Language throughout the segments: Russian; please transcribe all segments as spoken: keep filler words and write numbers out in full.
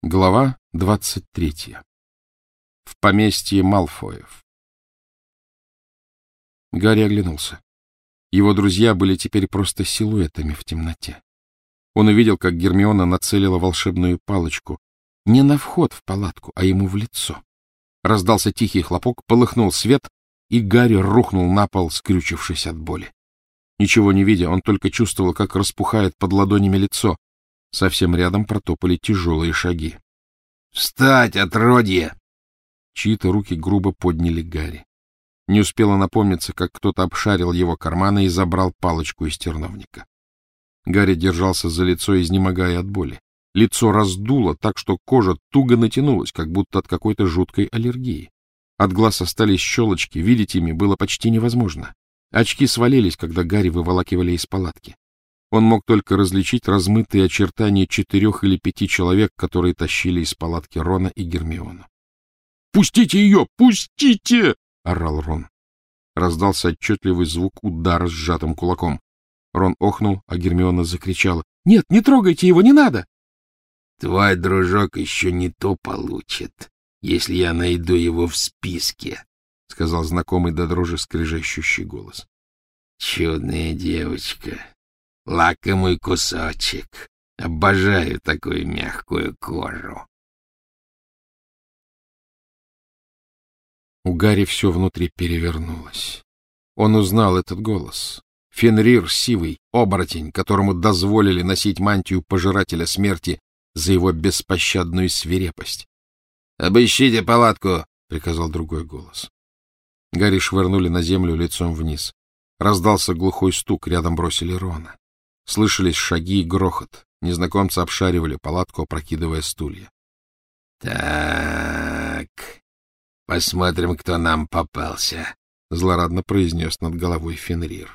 Глава двадцать третья. В поместье Малфоев. Гарри оглянулся. Его друзья были теперь просто силуэтами в темноте. Он увидел, как Гермиона нацелила волшебную палочку не на вход в палатку, а ему в лицо. Раздался тихий хлопок, полыхнул свет, и Гарри рухнул на пол, скрючившись от боли. Ничего не видя, он только чувствовал, как распухает под ладонями лицо. Совсем рядом протопали тяжелые шаги. «Встать, отродье!» Чьи-то руки грубо подняли Гарри. Не успело напомниться, как кто-то обшарил его карманы и забрал палочку из терновника. Гарри держался за лицо, изнемогая от боли. Лицо раздуло так, что кожа туго натянулась, как будто от какой-то жуткой аллергии. От глаз остались щелочки, видеть ими было почти невозможно. Очки свалились, когда Гарри выволакивали из палатки. Он мог только различить размытые очертания четырех или пяти человек, которые тащили из палатки Рона и Гермиону. — Пустите ее! Пустите! — орал Рон. Раздался отчетливый звук удара сжатым кулаком. Рон охнул, а Гермиона закричала. — Нет, не трогайте его, не надо! — Твой дружок еще не то получит, если я найду его в списке, — сказал знакомый до дрожи скрежещущий голос. — Чудная девочка. Лакомый кусочек. Обожаю такую мягкую кожу. У Гарри все внутри перевернулось. Он узнал этот голос. Фенрир Сивый, оборотень, которому дозволили носить мантию пожирателя смерти за его беспощадную свирепость. — Обыщите палатку! — приказал другой голос. Гарри швырнули на землю лицом вниз. Раздался глухой стук, рядом бросили Рона. Слышались шаги и грохот. Незнакомцы обшаривали палатку, опрокидывая стулья. — Так, посмотрим, кто нам попался, — злорадно произнес над головой Фенрир.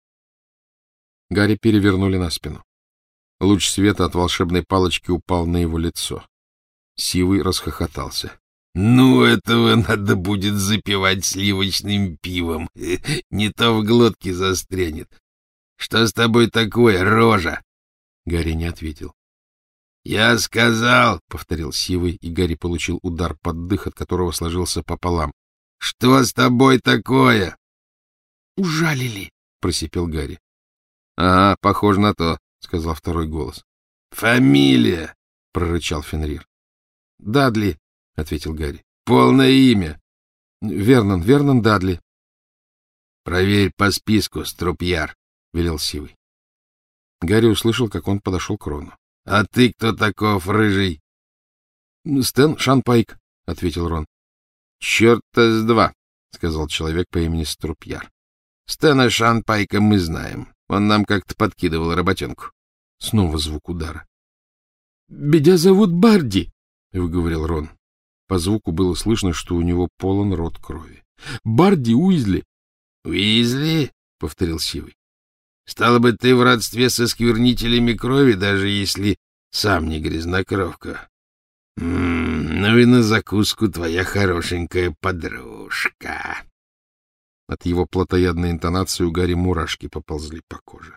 Гарри перевернули на спину. Луч света от волшебной палочки упал на его лицо. Сивый расхохотался. — Ну, этого надо будет запивать сливочным пивом. Не то в глотке застрянет. Что с тобой такое, рожа? Гарри не ответил. — Я сказал, — повторил Сивый, и Гарри получил удар под дых, от которого сложился пополам. — Что с тобой такое? — Ужалили, — просипел Гарри. — Ага, похоже на то, — сказал второй голос. — Фамилия, — прорычал Фенрир. — Дадли, — ответил Гарри. — Полное имя. — Вернон, Вернон Дадли. — Проверь по списку, Струпьяр, — велел Сивый. Гарри услышал, как он подошел к Рону. — А ты кто таков, рыжий? — Стэн Шанпайк, — ответил Рон. — Черта с два, — сказал человек по имени Струпьяр. — Стэна Шанпайка мы знаем. Он нам как-то подкидывал работенку. Снова звук удара. — Меня зовут Барди, — выговорил Рон. По звуку было слышно, что у него полон рот крови. — Барди Уизли. — Уизли? — повторил Сивый. — Стало быть, ты в родстве со сквернителями крови, даже если сам не грязнокровка. М-м, ну и на закуску твоя хорошенькая подружка. От его плотоядной интонации у Гарри мурашки поползли по коже.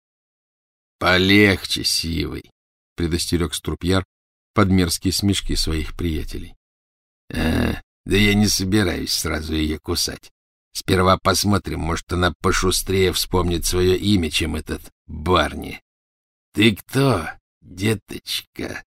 — Полегче, Сивый, — предостерег Струпьяр под мерзкие смешки своих приятелей. — А, да я не собираюсь сразу ее кусать. Сперва посмотрим, может, она пошустрее вспомнит свое имя, чем этот Барни. Ты кто, деточка?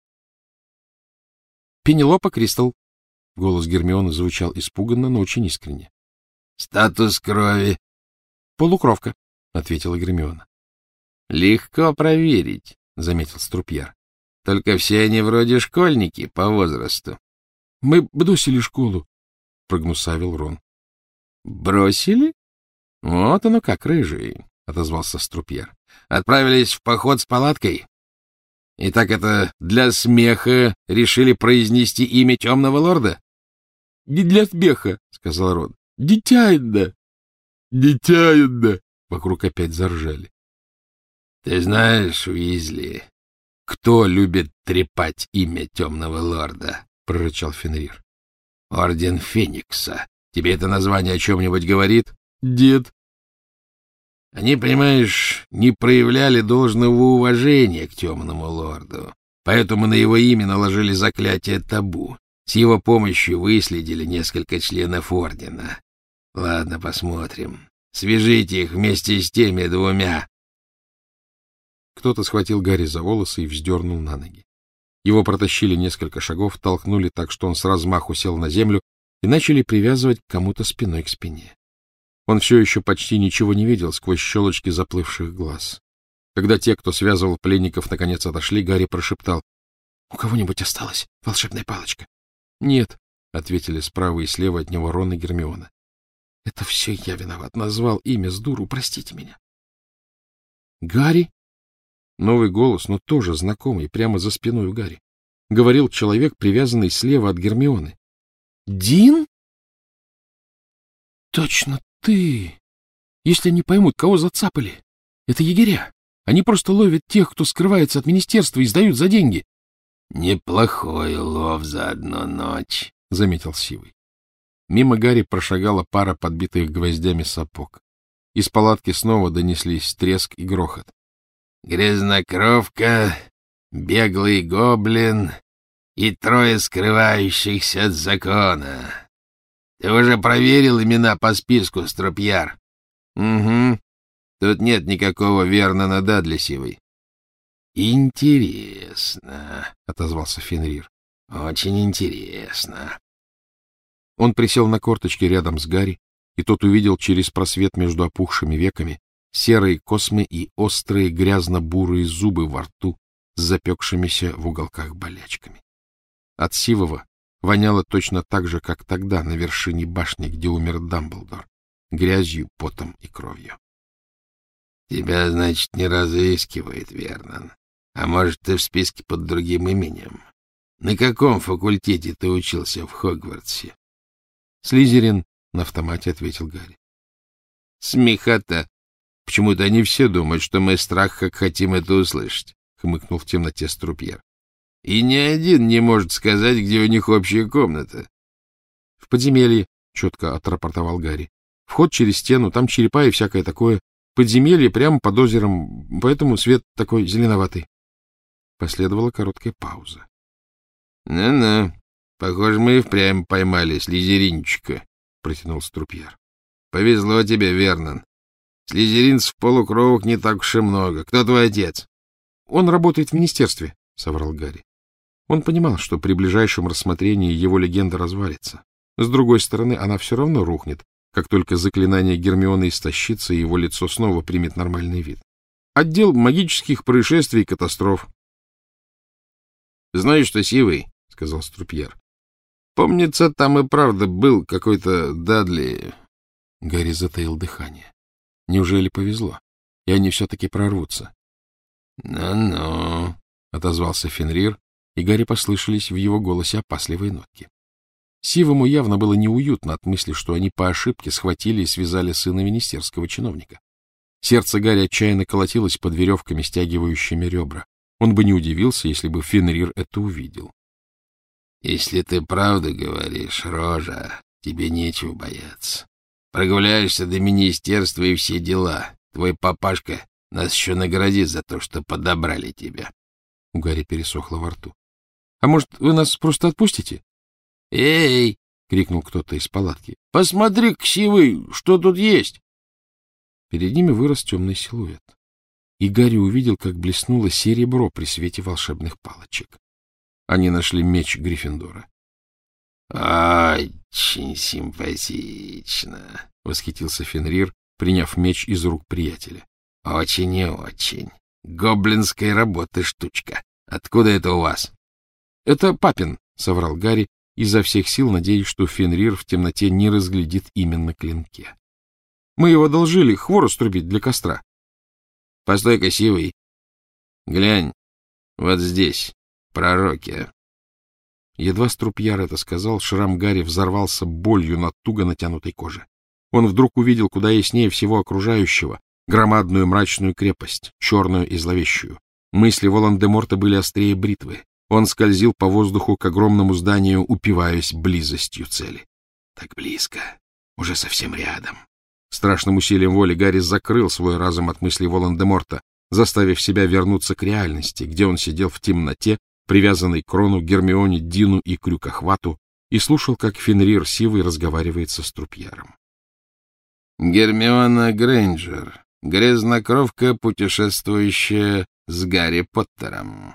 — Пенелопа Кристал. Голос Гермионы звучал испуганно, но очень искренне. — Статус крови? — Полукровка, — ответила Гермиона. — Легко проверить, — заметил Струпьяр. — Только все они вроде школьники по возрасту. — Мы бросили школу, — прогнусавил Рон. — Бросили? — Вот оно как, рыжий, — отозвался Струпьяр. — Отправились в поход с палаткой. И так это для смеха решили произнести имя темного лорда? — Не для смеха, — сказал Рон. — Дитяйда! — Дитяйда! Вокруг опять заржали. — Ты знаешь, Уизли, кто любит трепать имя темного лорда? — прорычал Фенрир. — Орден Феникса. Тебе это название о чем-нибудь говорит? — Дед. Они, понимаешь, не проявляли должного уважения к темному лорду. Поэтому на его имя наложили заклятие табу. С его помощью выследили несколько членов ордена. Ладно, посмотрим. Свяжите их вместе с теми двумя. Кто-то схватил Гарри за волосы и вздернул на ноги. Его протащили несколько шагов, толкнули так, что он с размаху сел на землю, и начали привязывать к кому-то спиной к спине. Он все еще почти ничего не видел сквозь щелочки заплывших глаз. Когда те, кто связывал пленников, наконец отошли, Гарри прошептал: — У кого-нибудь осталась волшебная палочка? — Нет, — ответили справа и слева от него Рон и Гермиона. — Это все я виноват. Назвал имя с дуру. Простите меня. — Гарри? Новый голос, но тоже знакомый, прямо за спиной у Гарри. Говорил человек, привязанный слева от Гермионы. — Дин? — Точно ты. Если они поймут, кого зацапали. Это егеря. Они просто ловят тех, кто скрывается от министерства, и сдают за деньги. — Неплохой лов за одну ночь, — заметил Сивый. Мимо Гарри прошагала пара подбитых гвоздями сапог. Из палатки снова донеслись треск и грохот. — Грязнокровка, беглый гоблин и трое скрывающихся от закона. Ты уже проверил имена по списку, Струпьяр? — Угу. Тут нет никакого Вернона Дадли, Сивый. — Интересно, — отозвался Фенрир. — Очень интересно. Он присел на корточки рядом с Гарри, и тот увидел через просвет между опухшими веками серые космы и острые грязно-бурые зубы во рту с запекшимися в уголках болячками. От Сивого воняло точно так же, как тогда на вершине башни, где умер Дамблдор, грязью, потом и кровью. — Тебя, значит, не разыскивает Вернон. А может, ты в списке под другим именем? На каком факультете ты учился в Хогвартсе? — Слизерин, — на автомате ответил Гарри. — Смехота. Почему-то они все думают, что мы страх, как хотим это услышать, — хмыкнул в темноте Струпьяр. — И ни один не может сказать, где у них общая комната. — В подземелье, — четко отрапортовал Гарри. — Вход через стену, там черепа и всякое такое. Подземелье прямо под озером, поэтому свет такой зеленоватый. Последовала короткая пауза. Ну — Ну-ну, похоже, мы и впрямь поймали слизеринчика, — протянул Струпьяр. — Повезло тебе, Вернон. Слизеринцев полукровок не так уж и много. Кто твой отец? — Он работает в министерстве, — соврал Гарри. Он понимал, что при ближайшем рассмотрении его легенда развалится. С другой стороны, она все равно рухнет, как только заклинание Гермионы истощится, и его лицо снова примет нормальный вид. Отдел магических происшествий и катастроф. — Знаешь что, Сивый, — сказал Струпьяр, — помнится, там и правда был какой-то Дадли. Гарри затаил дыхание. Неужели повезло? И они все-таки прорвутся. «Ну — Ну-ну, — отозвался Фенрир, и Гарри послышались в его голосе опасливые нотки. Сивому явно было неуютно от мысли, что они по ошибке схватили и связали сына министерского чиновника. Сердце Гарри отчаянно колотилось под веревками, стягивающими ребра. Он бы не удивился, если бы Фенрир это увидел. — Если ты правду говоришь, Рожа, тебе нечего бояться. Прогуляешься до министерства и все дела. Твой папашка нас еще наградит за то, что подобрали тебя. У Гарри пересохло во рту. — А может, вы нас просто отпустите? — Эй! — крикнул кто-то из палатки. — Посмотри, Ксивый, что тут есть! Перед ними вырос темный силуэт, и Гарри увидел, как блеснуло серебро при свете волшебных палочек. Они нашли меч Гриффиндора. — Очень симпатично, — восхитился Фенрир, приняв меч из рук приятеля. — Очень и очень. Гоблинской работы штучка. Откуда это у вас? — Это папин, — соврал Гарри, изо всех сил надеясь, что Фенрир в темноте не разглядит именно клинке. — Мы его одолжили хворост рубить для костра. — Постой-ка, Сивый. Глянь, вот здесь, пророки. Едва Струпьяр это сказал, шрам Гарри взорвался болью на туго натянутой коже. Он вдруг увидел куда яснее всего окружающего громадную мрачную крепость, черную и зловещую. Мысли Волан-де-Морта были острее бритвы. Он скользил по воздуху к огромному зданию, упиваясь близостью цели. Так близко, уже совсем рядом. Страшным усилием воли Гарри закрыл свой разум от мыслей Волан-де-Морта, заставив себя вернуться к реальности, где он сидел в темноте привязанный к Рону, Гермионе, Дину и Крюкохвату, и слушал, как Фенрир Сивый разговаривает со Струпьяром. Гермиона Грейнджер, грязнокровка, путешествующая с Гарри Поттером.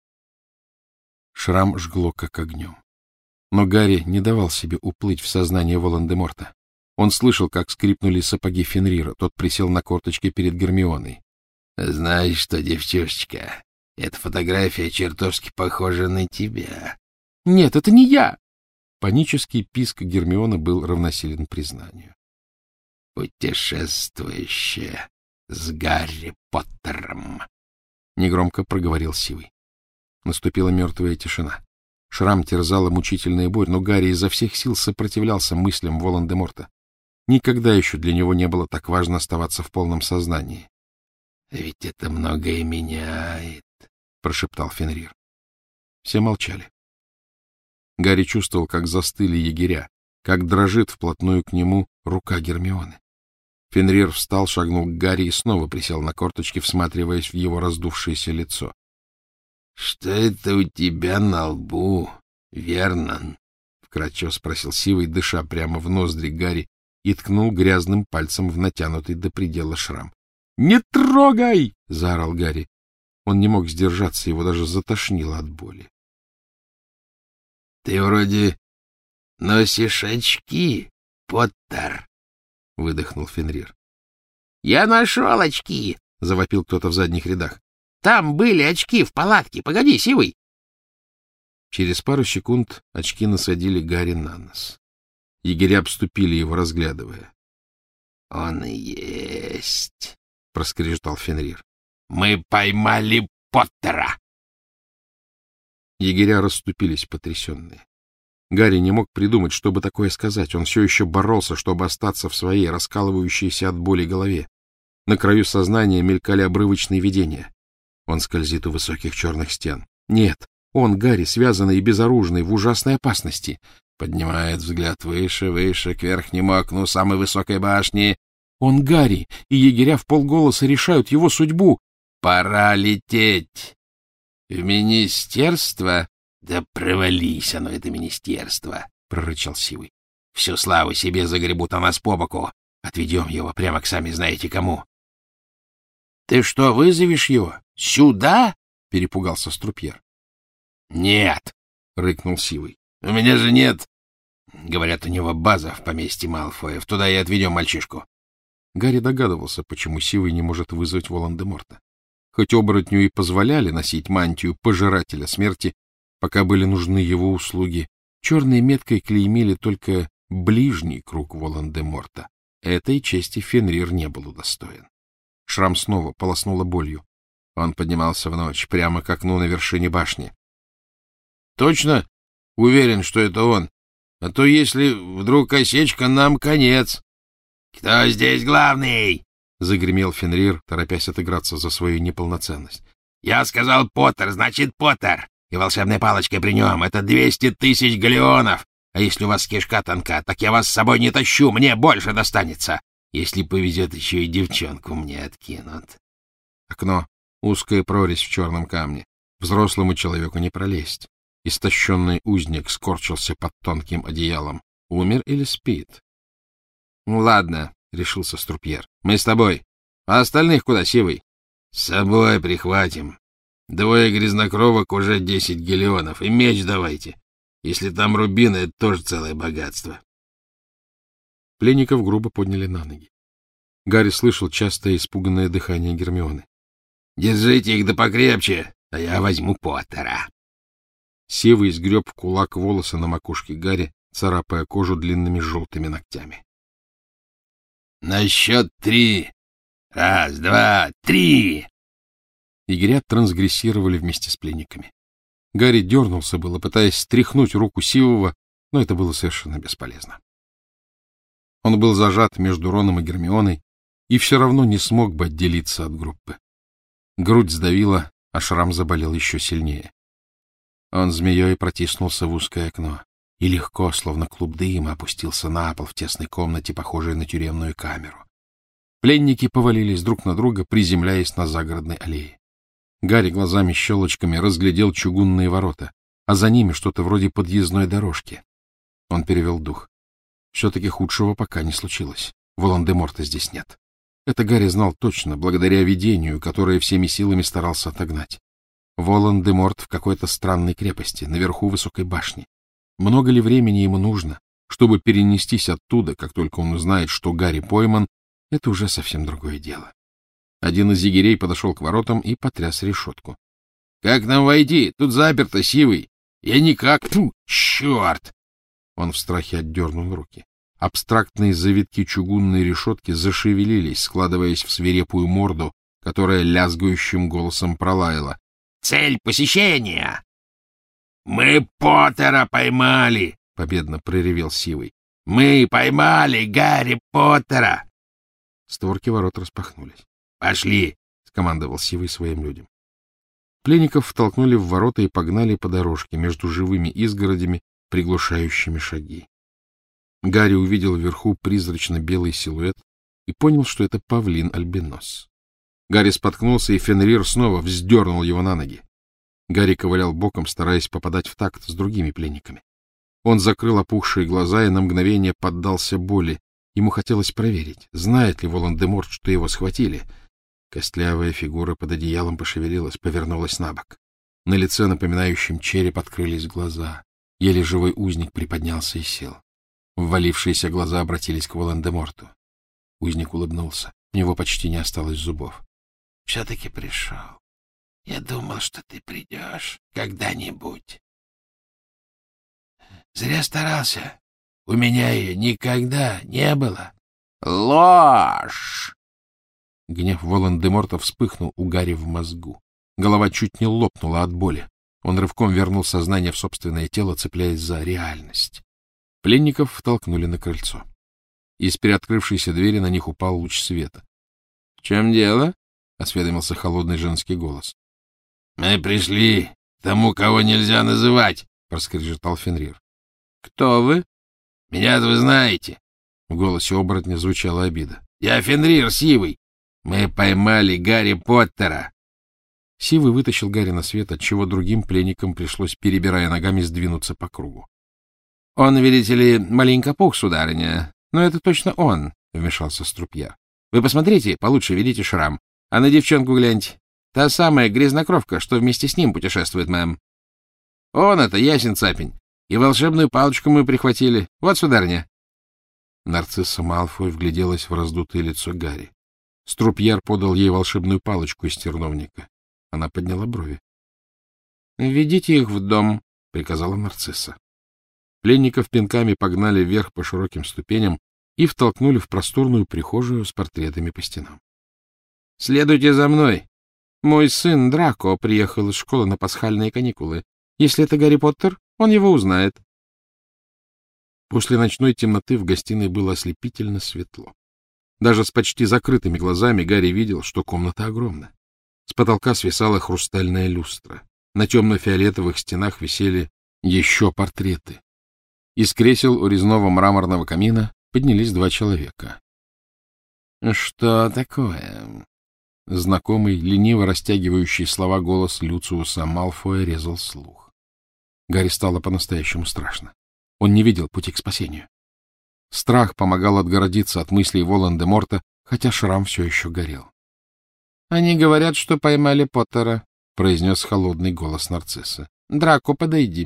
Шрам жгло как огнем. Но Гарри не давал себе уплыть в сознание Волан-де-Морта. Он слышал, как скрипнули сапоги Фенрира. Тот присел на корточки перед Гермионой. — Знаешь что, девчушечка, эта фотография чертовски похожа на тебя. — Нет, это не я! Панический писк Гермионы был равносилен признанию. — Путешествующая с Гарри Поттером, — негромко проговорил Сивый. Наступила мертвая тишина. Шрам терзала мучительная боль, но Гарри изо всех сил сопротивлялся мыслям Волан-де-Морта. Никогда еще для него не было так важно оставаться в полном сознании. — Ведь это многое меняет, — прошептал Фенрир. Все молчали. Гарри чувствовал, как застыли егеря, как дрожит вплотную к нему рука Гермионы. Фенрир встал, шагнул к Гарри и снова присел на корточки, всматриваясь в его раздувшееся лицо. — Что это у тебя на лбу, Вернон? — вкратчиво спросил Сивый, дыша прямо в ноздри Гарри, и ткнул грязным пальцем в натянутый до предела шрам. — Не трогай! — заорал Гарри. Он не мог сдержаться, его даже затошнило от боли. — Ты вроде носишь очки, Поттер, — выдохнул Фенрир. — Я нашел очки! — завопил кто-то в задних рядах. — Там были очки в палатке. Погоди, Сивый! Через пару секунд очки насадили Гарри на нос. Егеря обступили его, разглядывая. — Он и есть, — проскрежетал Фенрир. — Мы поймали Поттера! Егеря расступились, потрясенные. Гарри не мог придумать, что бы такое сказать. Он все еще боролся, чтобы остаться в своей раскалывающейся от боли голове. На краю сознания мелькали обрывочные видения. Он скользит у высоких черных стен. Нет, он, Гарри, связанный и безоружный, в ужасной опасности. Поднимает взгляд выше, выше, к верхнему окну самой высокой башни. Он, Гарри, и егеря вполголоса решают его судьбу. Пора лететь. В министерство? Да провались оно, это министерство, — прорычал Сивый. Всю славу себе загребут, а нас по боку. Отведем его прямо к сами знаете кому. — Ты что, вызовешь его? Сюда? — перепугался Струпьер. — Нет, — рыкнул Сивый. — У меня же нет. Говорят, у него база в поместье Малфоев. Туда и отведем мальчишку. Гарри догадывался, почему Сивый не может вызвать Волан-де-Морта. Хоть оборотню и позволяли носить мантию пожирателя смерти, пока были нужны его услуги, черной меткой клеймили только ближний круг Волан-де-Морта. Этой чести Фенрир не был удостоен. Шрам снова полоснуло болью. Он поднимался в ночь, прямо к окну на вершине башни. — Точно уверен, что это он? А то, если вдруг осечка, нам конец. — Кто здесь главный? — загремел Фенрир, торопясь отыграться за свою неполноценность. — Я сказал Поттер, значит Поттер. И волшебная палочка при нем. Это двести тысяч галеонов. А если у вас кишка тонка, так я вас с собой не тащу, мне больше достанется. Если повезет, еще и девчонку мне откинут. Окно. Узкая прорезь в черном камне. Взрослому человеку не пролезть. Истощенный узник скорчился под тонким одеялом. Умер или спит? — Ну, ладно, — решился Струпьер. — Мы с тобой. А остальных куда, Сивый? — С собой прихватим. Двое грязнокровок уже десять галеонов. И меч давайте. Если там рубины, это тоже целое богатство. Пленников грубо подняли на ноги. Гарри слышал частое испуганное дыхание Гермионы. — Держите их да покрепче, а я возьму Поттера. Сивый сгреб в кулак волосы на макушке Гарри, царапая кожу длинными желтыми ногтями. — На счет три. Раз, два, три. Егеря трансгрессировали вместе с пленниками. Гарри дернулся было, пытаясь стряхнуть руку Сивого, но это было совершенно бесполезно. Он был зажат между Роном и Гермионой и все равно не смог бы отделиться от группы. Грудь сдавила, а шрам заболел еще сильнее. Он змеей протиснулся в узкое окно и легко, словно клуб дыма, опустился на пол в тесной комнате, похожей на тюремную камеру. Пленники повалились друг на друга, приземляясь на загородной аллее. Гарри глазами-щелочками разглядел чугунные ворота, а за ними что-то вроде подъездной дорожки. Он перевел дух. Все-таки худшего пока не случилось. Волан-де-Морта здесь нет. Это Гарри знал точно, благодаря видению, которое всеми силами старался отогнать. Волан-де-Морт в какой-то странной крепости, наверху высокой башни. Много ли времени ему нужно, чтобы перенестись оттуда, как только он узнает, что Гарри пойман, это уже совсем другое дело. Один из егерей подошел к воротам и потряс решетку. — Как нам войти? Тут заперто, Сивый. Я никак... Фу, черт! Он в страхе отдернул руки. Абстрактные завитки чугунной решетки зашевелились, складываясь в свирепую морду, которая лязгающим голосом пролаяла. — Цель посещения! — Мы Поттера поймали! — победно проревел Сивый. — Мы поймали Гарри Поттера! Створки ворот распахнулись. — Пошли! — скомандовал Сивый своим людям. Пленников втолкнули в ворота и погнали по дорожке между живыми изгородями, приглушающими шаги. Гарри увидел вверху призрачно-белый силуэт и понял, что это павлин-альбинос. Гарри споткнулся, и Фенрир снова вздернул его на ноги. Гарри ковылял боком, стараясь попадать в такт с другими пленниками. Он закрыл опухшие глаза и на мгновение поддался боли. Ему хотелось проверить, знает ли Волан-де-Морт, что его схватили. Костлявая фигура под одеялом пошевелилась, повернулась на бок. На лице, напоминающем череп, открылись глаза. Еле живой узник приподнялся и сел. Ввалившиеся глаза обратились к Волан-де-Морту. Узник улыбнулся. У него почти не осталось зубов. — Все-таки пришел. Я думал, что ты придешь когда-нибудь. Зря старался. У меня ее никогда не было. Ложь! Гнев Волан-де-Морта вспыхнул у Гарри в мозгу. Голова чуть не лопнула от боли. Он рывком вернул сознание в собственное тело, цепляясь за реальность. Пленников втолкнули на крыльцо. Из приоткрывшейся двери на них упал луч света. — В чем дело? — осведомился холодный женский голос. — Мы пришли к тому, кого нельзя называть, — проскрежетал Фенрир. — Кто вы? — Меня-то вы знаете. В голосе оборотня звучала обида. — Я Фенрир Сивый. Мы поймали Гарри Поттера. Сивый вытащил Гарри на свет, отчего другим пленникам пришлось, перебирая ногами, сдвинуться по кругу. — Он, видите ли, маленько пух, сударыня. Но это точно он, — вмешался Струпьяр. — Вы посмотрите, получше видите шрам. А на девчонку гляньте. Та самая грязнокровка, что вместе с ним путешествует, мэм. Он это, ясен цапень. И волшебную палочку мы прихватили. Вот, сударыня. Нарцисса Малфой вгляделась в раздутое лицо Гарри. Струпьяр подал ей волшебную палочку из терновника. Она подняла брови. — Ведите их в дом, — приказала Нарцисса. Пленников пинками погнали вверх по широким ступеням и втолкнули в просторную прихожую с портретами по стенам. — Следуйте за мной. Мой сын Драко приехал из школы на пасхальные каникулы. Если это Гарри Поттер, он его узнает. После ночной темноты в гостиной было ослепительно светло. Даже с почти закрытыми глазами Гарри видел, что комната огромна. С потолка свисала хрустальная люстра. На темно-фиолетовых стенах висели еще портреты. Из кресел у резного мраморного камина поднялись два человека. — Что такое? Знакомый, лениво растягивающий слова голос Люциуса Малфоя резал слух. Гарри стало по-настоящему страшно. Он не видел пути к спасению. Страх помогал отгородиться от мыслей Волан-де-Морта, хотя шрам все еще горел. — Они говорят, что поймали Поттера, — произнес холодный голос Нарциссы. — Драко, подойди.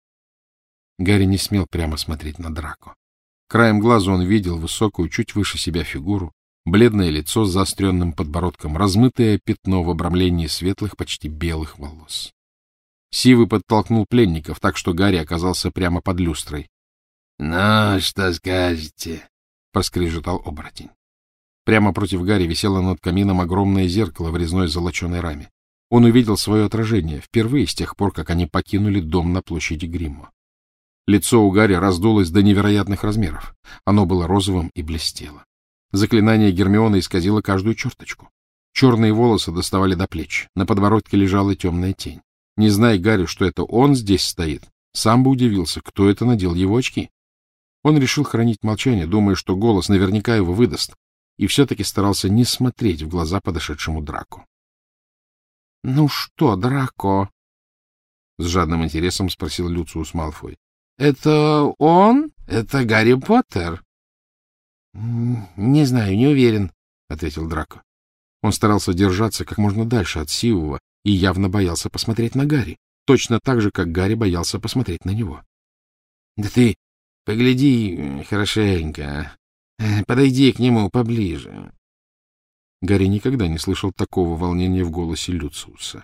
Гарри не смел прямо смотреть на Драко. Краем глаза он видел высокую, чуть выше себя фигуру, бледное лицо с заостренным подбородком, размытое пятно в обрамлении светлых, почти белых волос. Сивый подтолкнул пленников, так что Гарри оказался прямо под люстрой. — Ну, что скажете? — проскрежетал оборотень. Прямо против Гарри висело над камином огромное зеркало в резной золоченой раме. Он увидел свое отражение впервые с тех пор, как они покинули дом на площади Гриммо. Лицо у Гарри раздулось до невероятных размеров. Оно было розовым и блестело. Заклинание Гермионы исказило каждую черточку. Черные волосы доставали до плеч, на подбородке лежала темная тень. Не зная Гарри, что это он здесь стоит, сам бы удивился, кто это надел его очки. Он решил хранить молчание, думая, что голос наверняка его выдаст, и все-таки старался не смотреть в глаза подошедшему Драко. — Ну что, Драко? — с жадным интересом спросил Люциус Малфой. — Это он? Это Гарри Поттер? — Не знаю, не уверен, — ответил Драко. Он старался держаться как можно дальше от Сивого и явно боялся посмотреть на Гарри, точно так же, как Гарри боялся посмотреть на него. — Да ты погляди хорошенько, подойди к нему поближе. Гарри никогда не слышал такого волнения в голосе Люциуса.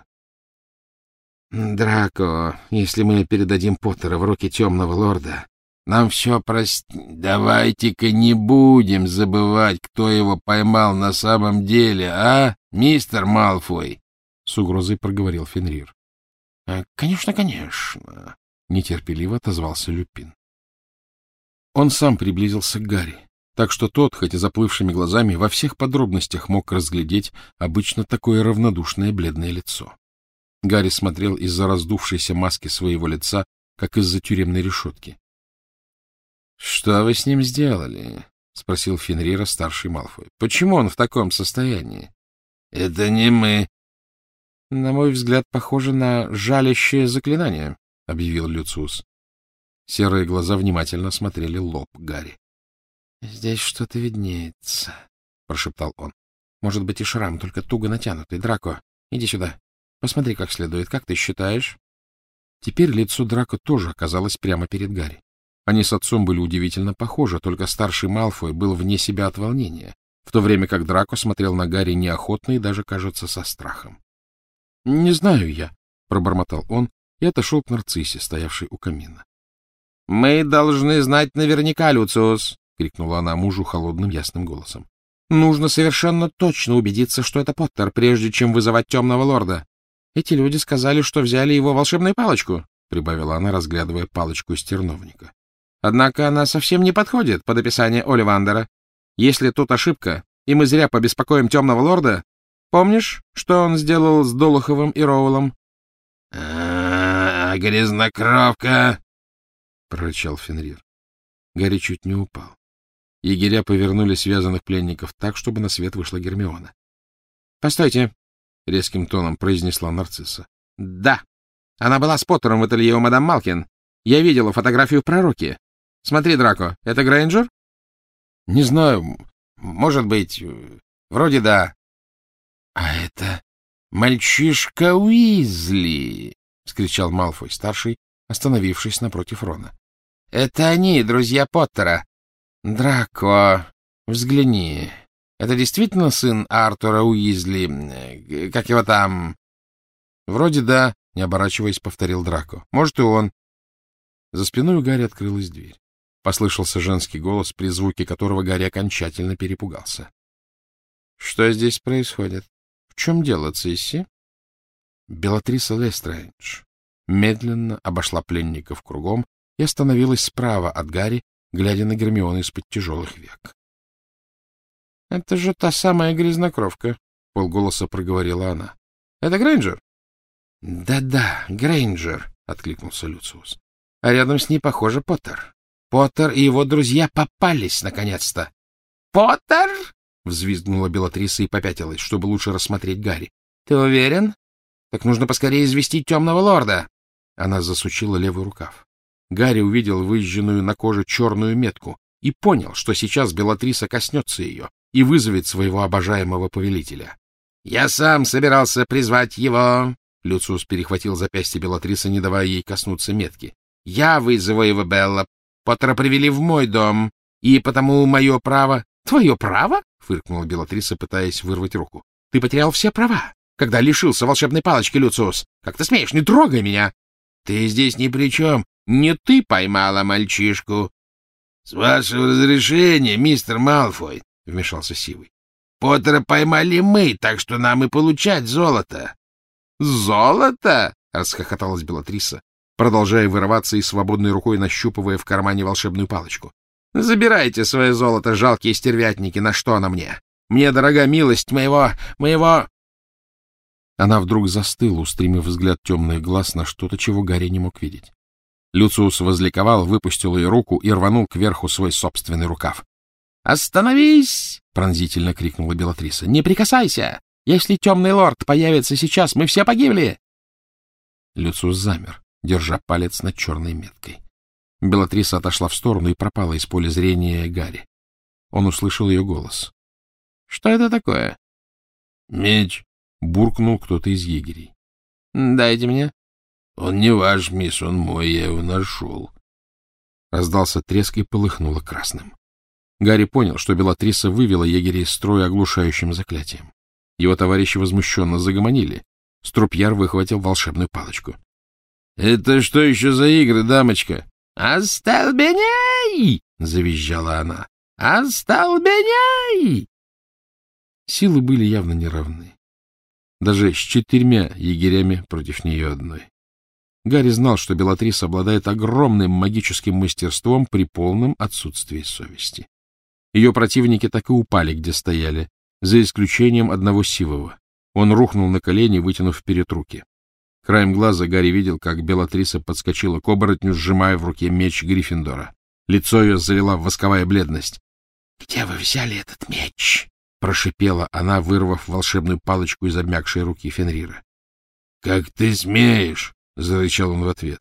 — Драко, если мы передадим Поттера в руки Темного Лорда, нам все прости. Давайте-ка не будем забывать, кто его поймал на самом деле, а, мистер Малфой? — с угрозой проговорил Фенрир. — Конечно, конечно, — нетерпеливо отозвался Люпин. Он сам приблизился к Гарри, так что тот, хоть и заплывшими глазами, во всех подробностях мог разглядеть обычно такое равнодушное бледное лицо. Гарри смотрел из-за раздувшейся маски своего лица, как из-за тюремной решетки. — Что вы с ним сделали? — спросил Фенрира старший Малфой. — Почему он в таком состоянии? — Это не мы. — На мой взгляд, похоже на жалящее заклинание, — объявил Люциус. Серые глаза внимательно смотрели лоб Гарри. — Здесь что-то виднеется, — прошептал он. — Может быть, и шрам, только туго натянутый. Драко, иди сюда. Посмотри как следует. Как ты считаешь? Теперь лицо Драко тоже оказалось прямо перед Гарри. Они с отцом были удивительно похожи, только старший Малфой был вне себя от волнения, в то время как Драко смотрел на Гарри неохотно и даже, кажется, со страхом. — Не знаю я, — пробормотал он и отошел к Нарциссе, стоявшей у камина. — Мы должны знать наверняка, Люциус, — крикнула она мужу холодным ясным голосом. — Нужно совершенно точно убедиться, что это Поттер, прежде чем вызывать Темного Лорда. Эти люди сказали, что взяли его волшебную палочку, — прибавила она, разглядывая палочку из терновника. Однако она совсем не подходит под описание Оливандера. Если тут ошибка, и мы зря побеспокоим Темного Лорда, помнишь, что он сделал с Долоховым и Роулом? — А, грязнокровка! — прорычал Фенрир. Гарри чуть не упал. Егеря повернули связанных пленников так, чтобы на свет вышла Гермиона. — Постойте! — резким тоном произнесла Нарцисса. — Да, она была с Поттером в ателье у мадам Малкин. Я видела фотографию в пророке. Смотри, Драко, это Грейнджер? — Не знаю. Может быть. Вроде да. — А это мальчишка Уизли! — вскричал Малфой-старший, остановившись напротив Рона. — Это они, друзья Поттера. Драко, взгляни. Это действительно сын Артура Уизли? Как его там? — Вроде да, — не оборачиваясь, повторил Драко. — Может, и он. За спиной у Гарри открылась дверь. Послышался женский голос, при звуке которого Гарри окончательно перепугался. — Что здесь происходит? В чем дело, Цисси? Белатриса Лестрейндж медленно обошла пленников кругом и остановилась справа от Гарри, глядя на Гермиону из-под тяжелых век. — Это же та самая грязнокровка, — полголоса проговорила она. — Это Грейнджер? Да — Да-да, Грейнджер, — откликнулся Люциус. — А рядом с ней, похоже, Поттер. Поттер и его друзья попались, наконец-то. — Поттер? — взвизгнула Белатриса и попятилась, чтобы лучше рассмотреть Гарри. — Ты уверен? Так нужно поскорее известить Темного Лорда. Она засучила левый рукав. Гарри увидел выжженную на коже черную метку и понял, что сейчас Белатриса коснется ее и вызовет своего обожаемого повелителя. — Я сам собирался призвать его. Люциус перехватил запястье Белатрисы, не давая ей коснуться метки. — Я вызову его, Белла. Поттера привели в мой дом, и потому мое право... — Твое право? — фыркнула Белатриса, пытаясь вырвать руку. — Ты потерял все права, когда лишился волшебной палочки, Люциус. Как ты смеешь? Не трогай меня! — Ты здесь ни при чем. Не ты поймала мальчишку. — С вашего разрешения, мистер Малфой, — вмешался Сивый. — Поттера поймали мы, так что нам и получать золото. — Золото? — расхохоталась Белатриса, продолжая вырываться и свободной рукой нащупывая в кармане волшебную палочку. — Забирайте свое золото, жалкие стервятники, на что оно мне? Мне дорога милость моего... моего... Она вдруг застыла, устремив взгляд темных глаз на что-то, чего Гарри не мог видеть. Люциус возликовал, выпустил ее руку и рванул кверху свой собственный рукав. — Остановись! — пронзительно крикнула Белатриса. — Не прикасайся! Если темный лорд появится сейчас, мы все погибли! Люциус замер, держа палец над черной меткой. Белатриса отошла в сторону и пропала из поля зрения Гарри. Он услышал ее голос. — Что это такое? — Меч, — буркнул кто-то из егерей. — Дайте мне. — Он не ваш, мисс, он мой, я его нашел. Раздался треск и полыхнуло красным. Гарри понял, что Белатриса вывела егерей из строя оглушающим заклятием. Его товарищи возмущенно загомонили. Струпьяр выхватил волшебную палочку. — Это что еще за игры, дамочка? — Остолбеней! — завизжала она. — Остолбеней! Силы были явно неравны. Даже с четырьмя егерями против нее одной. Гарри знал, что Белатриса обладает огромным магическим мастерством при полном отсутствии совести. Ее противники так и упали, где стояли, за исключением одного сивого. Он рухнул на колени, вытянув вперед руки. Краем глаза Гарри видел, как Белатриса подскочила к оборотню, сжимая в руке меч Гриффиндора. Лицо ее залила восковая бледность. — Где вы взяли этот меч? — прошипела она, вырвав волшебную палочку из обмякшей руки Фенрира. — Как ты смеешь? — зарычал он в ответ.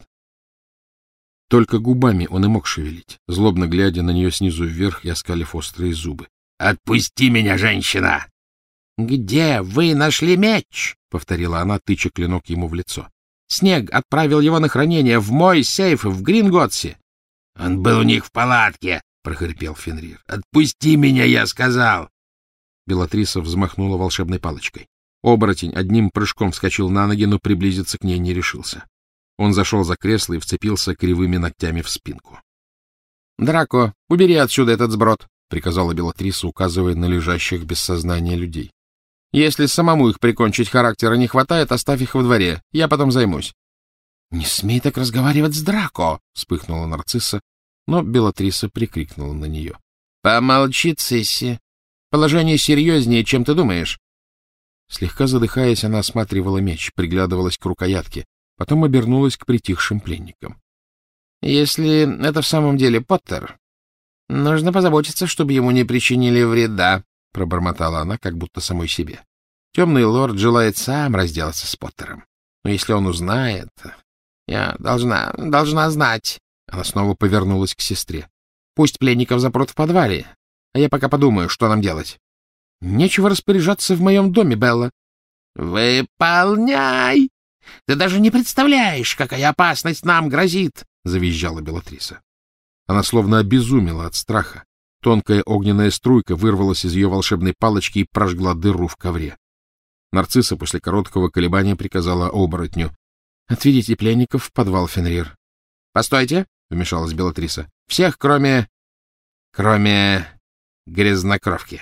Только губами он и мог шевелить, злобно глядя на нее снизу вверх и оскалив острые зубы. — Отпусти меня, женщина! — Где вы нашли меч? — повторила она, тыча клинок ему в лицо. — Снег отправил его на хранение в мой сейф в Гринготсе. — Он был у них в палатке, — прохрипел Фенрир. — Отпусти меня, я сказал! Белатриса взмахнула волшебной палочкой. Оборотень одним прыжком вскочил на ноги, но приблизиться к ней не решился. Он зашел за кресло и вцепился кривыми ногтями в спинку. — Драко, убери отсюда этот сброд, — приказала Белатриса, указывая на лежащих без сознания людей. — Если самому их прикончить характера не хватает, оставь их во дворе. Я потом займусь. — Не смей так разговаривать с Драко! — вспыхнула нарцисса, но Белатриса прикрикнула на нее. — Помолчи, Цисси. Положение серьезнее, чем ты думаешь. Слегка задыхаясь, она осматривала меч, приглядывалась к рукоятке, потом обернулась к притихшим пленникам. — Если это в самом деле Поттер, нужно позаботиться, чтобы ему не причинили вреда, — пробормотала она, как будто самой себе. Темный лорд желает сам разделаться с Поттером. Но если он узнает... Я должна... должна знать. Она снова повернулась к сестре. Пусть пленников запрут в подвале, а я пока подумаю, что нам делать. Нечего распоряжаться в моем доме, Белла. — Выполняй! Ты даже не представляешь, какая опасность нам грозит! — завизжала Белатриса. Она словно обезумела от страха. Тонкая огненная струйка вырвалась из ее волшебной палочки и прожгла дыру в ковре. Нарцисса после короткого колебания приказала оборотню: — Отведите пленников в подвал, Фенрир. — Постойте, — вмешалась Белатриса. — Всех, кроме... кроме... грязнокровки.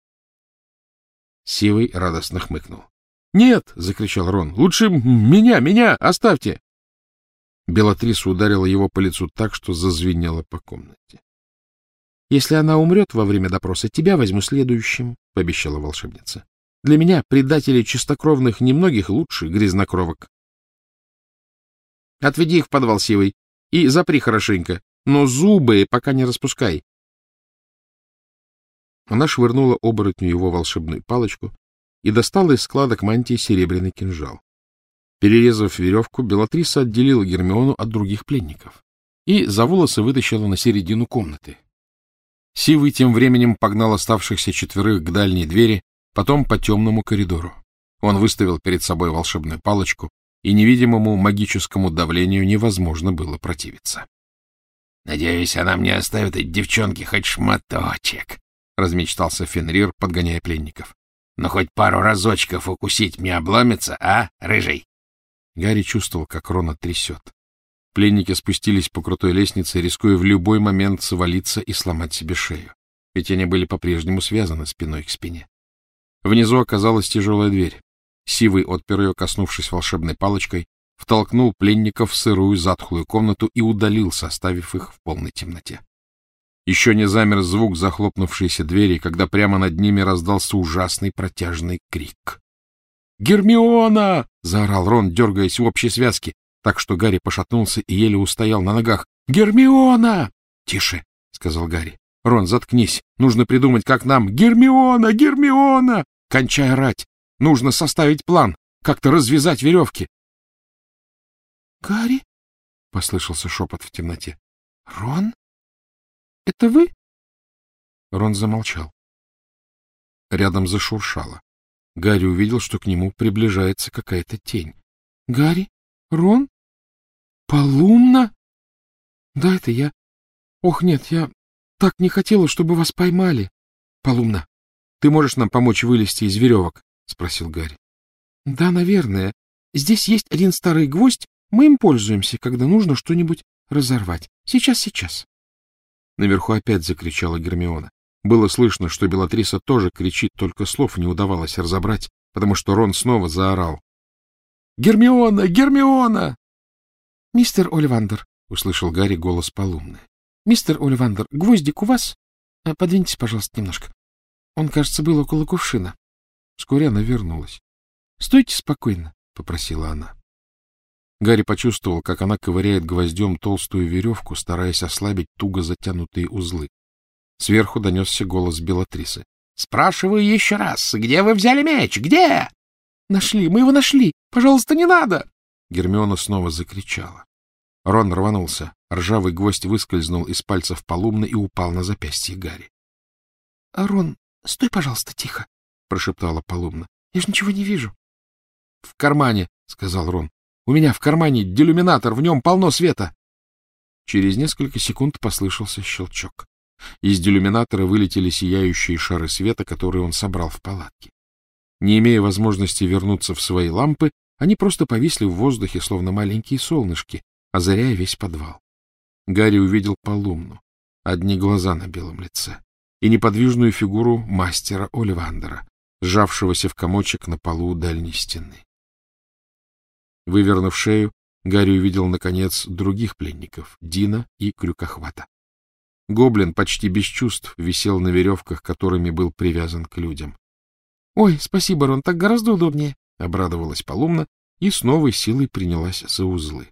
Сивый радостно хмыкнул. — Нет! — закричал Рон. — Лучше меня, меня! Оставьте! Белатриса ударила его по лицу так, что зазвенела по комнате. — Если она умрет во время допроса, тебя возьму следующим, — пообещала волшебница. — Для меня, предателей чистокровных, немногих лучше грязнокровок. — Отведи их в подвал, Сивый, и запри хорошенько, но зубы пока не распускай. Она швырнула оборотню его волшебную палочку и достала из складок мантии серебряный кинжал. Перерезав веревку, Белатриса отделила Гермиону от других пленников и за волосы вытащила на середину комнаты. Сивый тем временем погнал оставшихся четверых к дальней двери, потом по темному коридору. Он выставил перед собой волшебную палочку, и невидимому магическому давлению невозможно было противиться. — Надеюсь, она мне оставит эти девчонки хоть шматочек, — размечтался Фенрир, подгоняя пленников. — Но хоть пару разочков укусить мне обломится, а, рыжий? Гарри чувствовал, как Рона трясет. Пленники спустились по крутой лестнице, рискуя в любой момент свалиться и сломать себе шею, ведь они были по-прежнему связаны спиной к спине. Внизу оказалась тяжелая дверь. Сивый отпер ее, коснувшись волшебной палочкой, втолкнул пленников в сырую затхлую комнату и удалился, оставив их в полной темноте. Еще не замер звук захлопнувшейся двери, когда прямо над ними раздался ужасный протяжный крик. «Гермиона!» — заорал Рон, дергаясь в общей связке, так что Гарри пошатнулся и еле устоял на ногах. «Гермиона!» «Тише!» — сказал Гарри. «Рон, заткнись! Нужно придумать, как нам...» «Гермиона! Гермиона!» «Кончай орать! Нужно составить план, как-то развязать веревки. — Гарри? — послышался шепот в темноте. — Рон? Это вы? Рон замолчал. Рядом зашуршало. Гарри увидел, что к нему приближается какая-то тень. — Гарри? Рон? Полумна? — Да, это я. Ох, нет, я так не хотела, чтобы вас поймали. — Полумна, ты можешь нам помочь вылезти из веревок? — спросил Гарри. — Да, наверное. Здесь есть один старый гвоздь. Мы им пользуемся, когда нужно что-нибудь разорвать. Сейчас, сейчас. Наверху опять закричала Гермиона. Было слышно, что Белатриса тоже кричит, только слов не удавалось разобрать, потому что Рон снова заорал. — Гермиона! Гермиона! — Мистер Оливандер, — услышал Гарри голос Полумны. — Мистер Оливандер, гвоздик у вас? Подвиньтесь, пожалуйста, немножко. Он, кажется, был около кувшина. Вскоре она вернулась. — Стойте спокойно, — попросила она. Гарри почувствовал, как она ковыряет гвоздем толстую веревку, стараясь ослабить туго затянутые узлы. Сверху донесся голос Белатрисы. — Спрашиваю еще раз, где вы взяли меч? Где? — Нашли, мы его нашли. Пожалуйста, не надо! Гермиона снова закричала. Рон рванулся. Ржавый гвоздь выскользнул из пальцев Полумны и упал на запястье Гарри. — Рон, стой, пожалуйста, тихо, — прошептала Полумна. — Я же ничего не вижу. — В кармане, — сказал Рон. — У меня в кармане делюминатор, в нем полно света. Через несколько секунд послышался щелчок. Из делюминатора вылетели сияющие шары света, которые он собрал в палатке. Не имея возможности вернуться в свои лампы, они просто повисли в воздухе, словно маленькие солнышки, озаряя весь подвал. Гарри увидел Полумну, одни глаза на белом лице, и неподвижную фигуру мастера Оливандера, сжавшегося в комочек на полу у дальней стены. Вывернув шею, Гарри увидел, наконец, других пленников — Дина и Крюкохвата. Гоблин почти без чувств висел на веревках, которыми был привязан к людям. — Ой, спасибо, Рон, так гораздо удобнее, — обрадовалась Полумна и с новой силой принялась за узлы.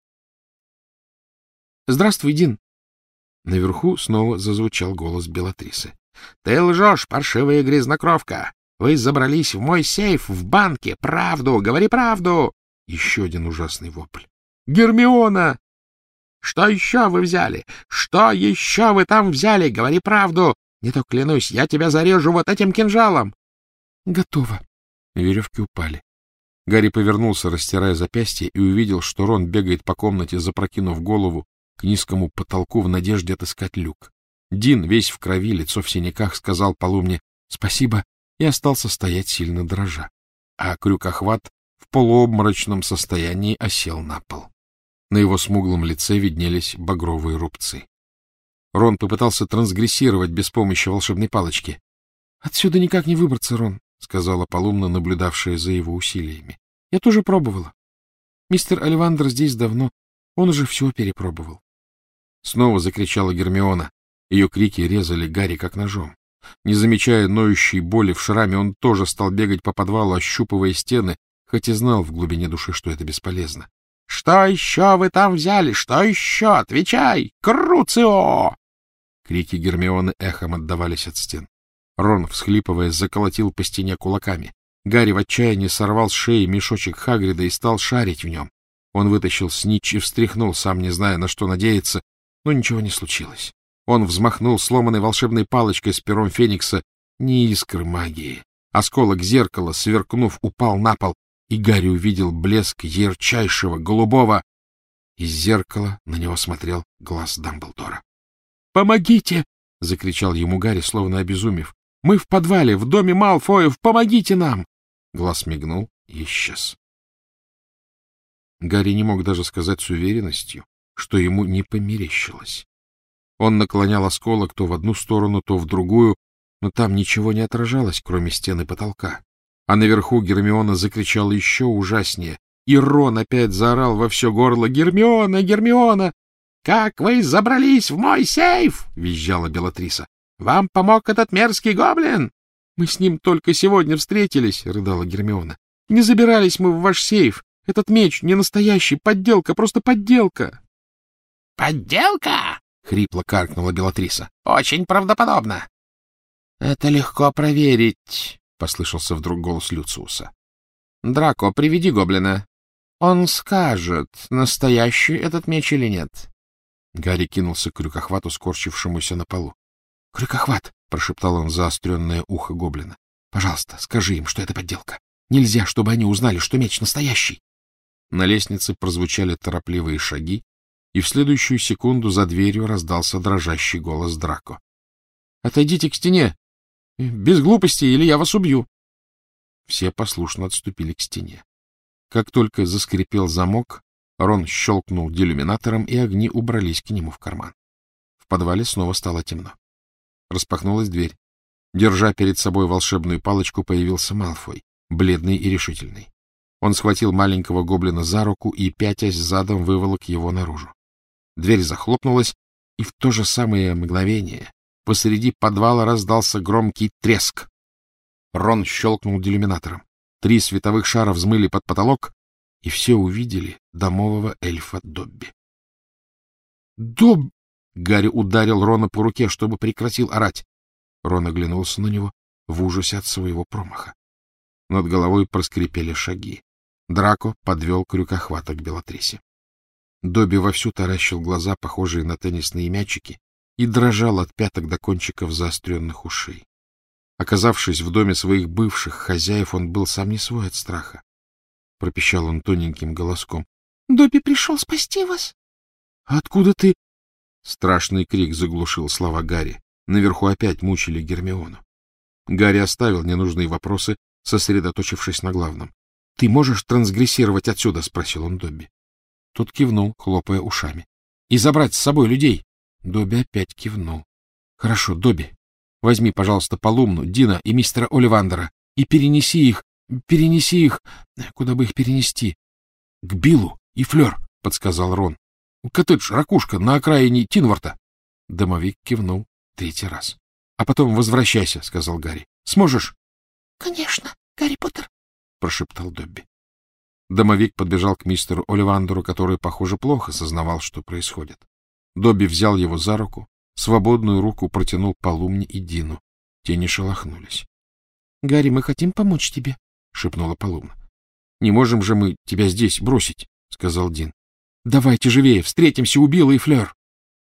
— Здравствуй, Дин! Наверху снова зазвучал голос Белатрисы. — Ты лжешь, паршивая грязнокровка! Вы забрались в мой сейф в банке! Правду! Говори правду! Еще один ужасный вопль. — Гермиона! Что еще вы взяли? Что еще вы там взяли? Говори правду! Не то, клянусь, я тебя зарежу вот этим кинжалом! — Готово. Веревки упали. Гарри повернулся, растирая запястье, и увидел, что Рон бегает по комнате, запрокинув голову к низкому потолку в надежде отыскать люк. Дин, весь в крови, лицо в синяках, сказал Полумне «спасибо» и остался стоять сильно дрожа. А Крюкохват в полуобморочном состоянии осел на пол. На его смуглом лице виднелись багровые рубцы. Рон попытался трансгрессировать без помощи волшебной палочки. — Отсюда никак не выбраться, Рон, — сказала Полумна, наблюдавшая за его усилиями. — Я тоже пробовала. Мистер Оливандер здесь давно, он уже все перепробовал. Снова закричала Гермиона. Ее крики резали Гарри как ножом. Не замечая ноющей боли в шраме, он тоже стал бегать по подвалу, ощупывая стены, хоть и знал в глубине души, что это бесполезно. — Что еще вы там взяли? Что еще? Отвечай! Круцио! Крики Гермионы эхом отдавались от стен. Рон, всхлипывая, заколотил по стене кулаками. Гарри в отчаянии сорвал с шеи мешочек Хагрида и стал шарить в нем. Он вытащил снитч и встряхнул, сам не зная, на что надеяться, но ничего не случилось. Он взмахнул сломанной волшебной палочкой с пером Феникса. Ни искры магии. Осколок зеркала, сверкнув, упал на пол, и Гарри увидел блеск ярчайшего голубого. Из зеркала на него смотрел глаз Дамблдора. «Помогите!» — закричал ему Гарри, словно обезумев. «Мы в подвале, в доме Малфоев! Помогите нам!» Глаз мигнул и исчез. Гарри не мог даже сказать с уверенностью, что ему не померещилось. Он наклонял осколок то в одну сторону, то в другую, но там ничего не отражалось, кроме стены потолка. А наверху Гермиона закричала еще ужаснее, и Рон опять заорал во все горло: «Гермиона! Гермиона!» «Как вы забрались в мой сейф?» — визжала Белатриса. «Вам помог этот мерзкий гоблин?» «Мы с ним только сегодня встретились», — рыдала Гермиона. «Не забирались мы в ваш сейф. Этот меч не настоящий, подделка, просто подделка». «Подделка?» — хрипло каркнула Белатриса. — Очень правдоподобно. — Это легко проверить, — послышался вдруг голос Люциуса. — Драко, приведи гоблина. Он скажет, настоящий этот меч или нет. Гарри кинулся к крюкохвату, скорчившемуся на полу. — Крюкохват! — прошептал он в заостренное ухо гоблина. — Пожалуйста, скажи им, что это подделка. Нельзя, чтобы они узнали, что меч настоящий. На лестнице прозвучали торопливые шаги, и в следующую секунду за дверью раздался дрожащий голос Драко. — Отойдите к стене! Без глупости, или я вас убью! Все послушно отступили к стене. Как только заскрипел замок, Рон щелкнул делюминатором, и огни убрались к нему в карман. В подвале снова стало темно. Распахнулась дверь. Держа перед собой волшебную палочку, появился Малфой, бледный и решительный. Он схватил маленького гоблина за руку и, пятясь задом, выволок его наружу. Дверь захлопнулась, и в то же самое мгновение посреди подвала раздался громкий треск. Рон щелкнул делюминатором. Три световых шара взмыли под потолок, и все увидели домового эльфа Добби. «Доб!» — Гарри ударил Рона по руке, чтобы прекратил орать. Рон оглянулся на него в ужасе от своего промаха. Над головой проскрипели шаги. Драко подвел крюкохвата к Белатрисе. Добби вовсю таращил глаза, похожие на теннисные мячики, и дрожал от пяток до кончиков заостренных ушей. Оказавшись в доме своих бывших хозяев, он был сам не свой от страха. Пропищал он тоненьким голоском. — Добби пришел спасти вас. — Откуда ты? Страшный крик заглушил слова Гарри. Наверху опять мучили Гермиону. Гарри оставил ненужные вопросы, сосредоточившись на главном. — Ты можешь трансгрессировать отсюда? — спросил он Добби. Тот кивнул, хлопая ушами. — И забрать с собой людей? Добби опять кивнул. — Хорошо, Добби, возьми, пожалуйста, Полумну, Дина и мистера Оливандера и перенеси их, перенеси их... Куда бы их перенести? — К Биллу и Флёр, — подсказал Рон. — Коттедж, ракушка, на окраине Тинворта. Домовик кивнул третий раз. — А потом возвращайся, — сказал Гарри. — Сможешь? — Конечно, Гарри Поттер, — прошептал Добби. Домовик подбежал к мистеру Оливандеру, который, похоже, плохо сознавал, что происходит. Добби взял его за руку, свободную руку протянул Полумне и Дину. Те не шелохнулись. — Гарри, мы хотим помочь тебе, — шепнула Полумна. — Не можем же мы тебя здесь бросить, — сказал Дин. — Давайте живее, встретимся у Билла и Флёр.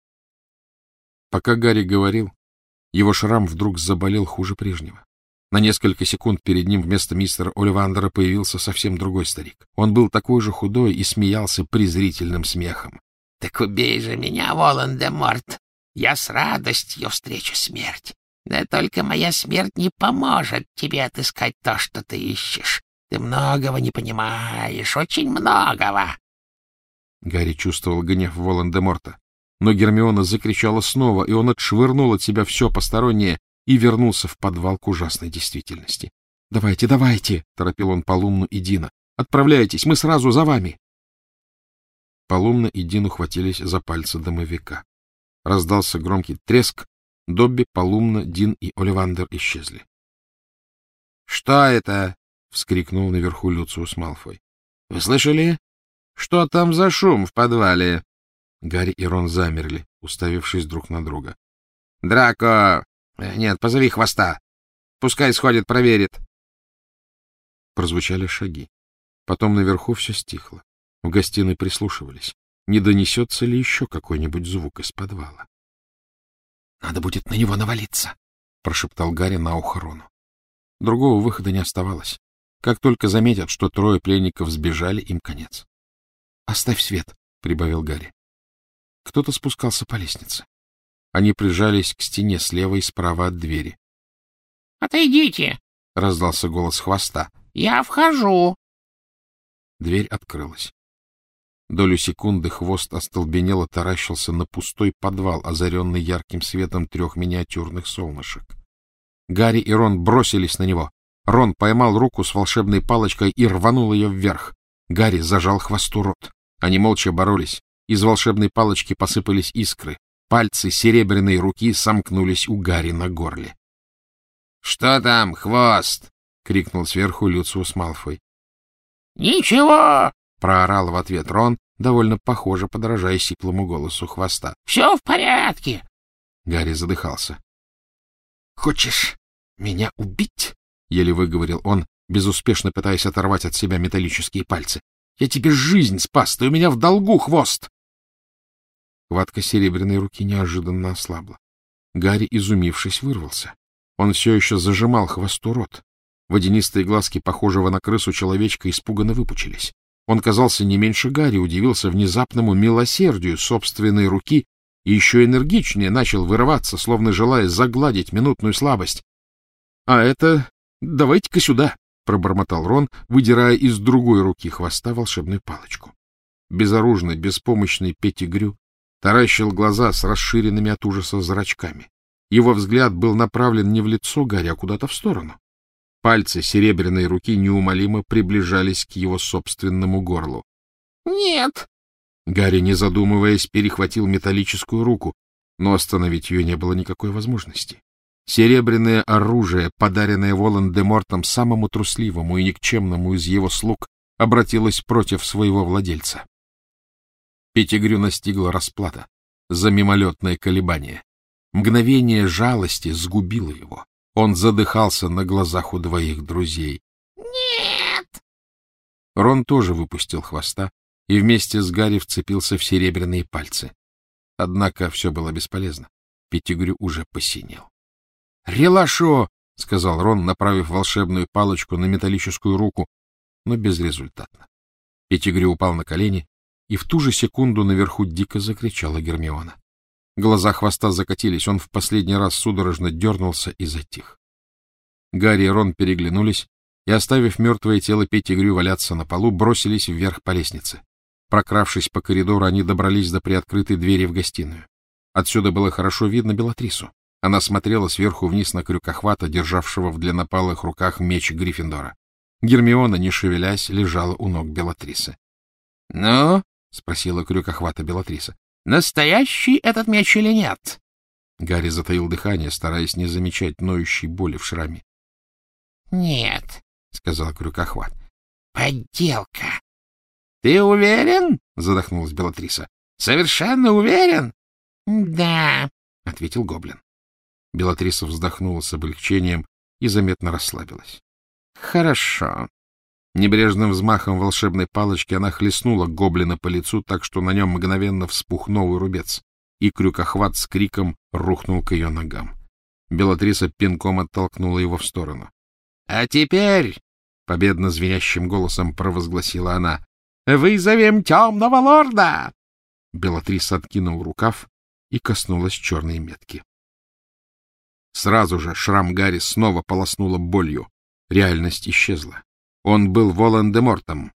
Пока Гарри говорил, его шрам вдруг заболел хуже прежнего. На несколько секунд перед ним вместо мистера Оливандера появился совсем другой старик. Он был такой же худой и смеялся презрительным смехом. — Так убей же меня, Волан-де-Морт! Я с радостью встречу смерть. Да только моя смерть не поможет тебе отыскать то, что ты ищешь. Ты многого не понимаешь, очень многого. Гарри чувствовал гнев Волан-де-Морта. Но Гермиона закричала снова, и он отшвырнул от себя все постороннее и вернулся в подвал к ужасной действительности. — Давайте, давайте! — торопил он Полумну и Дина. — Отправляйтесь, мы сразу за вами! Полумна и Дин ухватились за пальцы домовика. Раздался громкий треск. Добби, Полумна, Дин и Оливандер исчезли. — Что это? — вскрикнул наверху Люциус Малфой. — Вы слышали? Что там за шум в подвале? Гарри и Рон замерли, уставившись друг на друга. — Драко! Нет, позови Хвоста. Пускай сходит, проверит. Прозвучали шаги. Потом наверху все стихло. В гостиной прислушивались. Не донесется ли еще какой-нибудь звук из подвала? — Надо будет на него навалиться, — прошептал Гарри на ухо Рону. Другого выхода не оставалось. Как только заметят, что трое пленников сбежали, им конец. — Оставь свет, — прибавил Гарри. Кто-то спускался по лестнице. Они прижались к стене слева и справа от двери. — Отойдите! — раздался голос Хвоста. — Я вхожу. Дверь открылась. Долю секунды Хвост остолбенело таращился на пустой подвал, озаренный ярким светом трех миниатюрных солнышек. Гарри и Рон бросились на него. Рон поймал руку с волшебной палочкой и рванул ее вверх. Гарри зажал Хвосту рот. Они молча боролись. Из волшебной палочки посыпались искры. Пальцы серебряной руки сомкнулись у Гарри на горле. — Что там, Хвост? — крикнул сверху Люциус Малфой. — Ничего! — проорал в ответ Рон, довольно похоже, подражая сиплому голосу Хвоста. — Все в порядке. Гарри задыхался. — Хочешь меня убить? — еле выговорил он, безуспешно пытаясь оторвать от себя металлические пальцы. — Я тебе жизнь спас, ты у меня в долгу, хвост! Хватка серебряной руки неожиданно ослабла. Гарри, изумившись, вырвался. Он все еще зажимал хвосту рот. Водянистые глазки похожего на крысу человечка испуганно выпучились. Он казался не меньше Гарри, удивился внезапному милосердию собственной руки и еще энергичнее начал вырываться, словно желая загладить минутную слабость. — А это... давайте-ка сюда! — пробормотал Рон, выдирая из другой руки хвоста волшебную палочку. Безоружный, беспомощный Петтигрю таращил глаза с расширенными от ужаса зрачками. Его взгляд был направлен не в лицо Гарри, а куда-то в сторону. Пальцы серебряной руки неумолимо приближались к его собственному горлу. «Нет!» Гарри, не задумываясь, перехватил металлическую руку, но остановить ее не было никакой возможности. Серебряное оружие, подаренное Волан-де-Мортом самому трусливому и никчемному из его слуг, обратилось против своего владельца. Петтигрю настигла расплата за мимолетное колебание. Мгновение жалости сгубило его. Он задыхался на глазах у двоих друзей. «Нет!» Рон тоже выпустил хвоста и вместе с Гарри вцепился в серебряные пальцы. Однако все было бесполезно. Петтигрю уже посинел. «Релашо!» — сказал Рон, направив волшебную палочку на металлическую руку, но безрезультатно. Петтигрю упал на колени, и в ту же секунду наверху дико закричала Гермиона. Глаза хвоста закатились, он в последний раз судорожно дернулся и затих. Гарри и Рон переглянулись и, оставив мертвое тело Петтигрю валяться на полу, бросились вверх по лестнице. Прокравшись по коридору, они добрались до приоткрытой двери в гостиную. Отсюда было хорошо видно Белатрису. Она смотрела сверху вниз на крюкохвата, державшего в длиннопалых руках меч Гриффиндора. Гермиона, не шевелясь, лежала у ног Белатрисы. — Ну? — спросила крюкохвата Белатриса. — Настоящий этот меч или нет? Гарри затаил дыхание, стараясь не замечать ноющей боли в шраме. — Нет, — сказал крюкохват. — Подделка. — Ты уверен? — задохнулась Белатриса. — Совершенно уверен? — Да, — ответил гоблин. Белатриса вздохнула с облегчением и заметно расслабилась. — Хорошо. Небрежным взмахом волшебной палочки она хлестнула гоблина по лицу так, что на нем мгновенно вспух новый рубец, и крюкохват с криком рухнул к ее ногам. Белатриса пинком оттолкнула его в сторону. — А теперь, — победно звенящим голосом провозгласила она, — вызовем темного лорда! Белатриса откинул рукав и коснулась черной метки. Сразу же шрам Гарри снова полоснула болью. Реальность исчезла. Он был Волан-де-Мортом.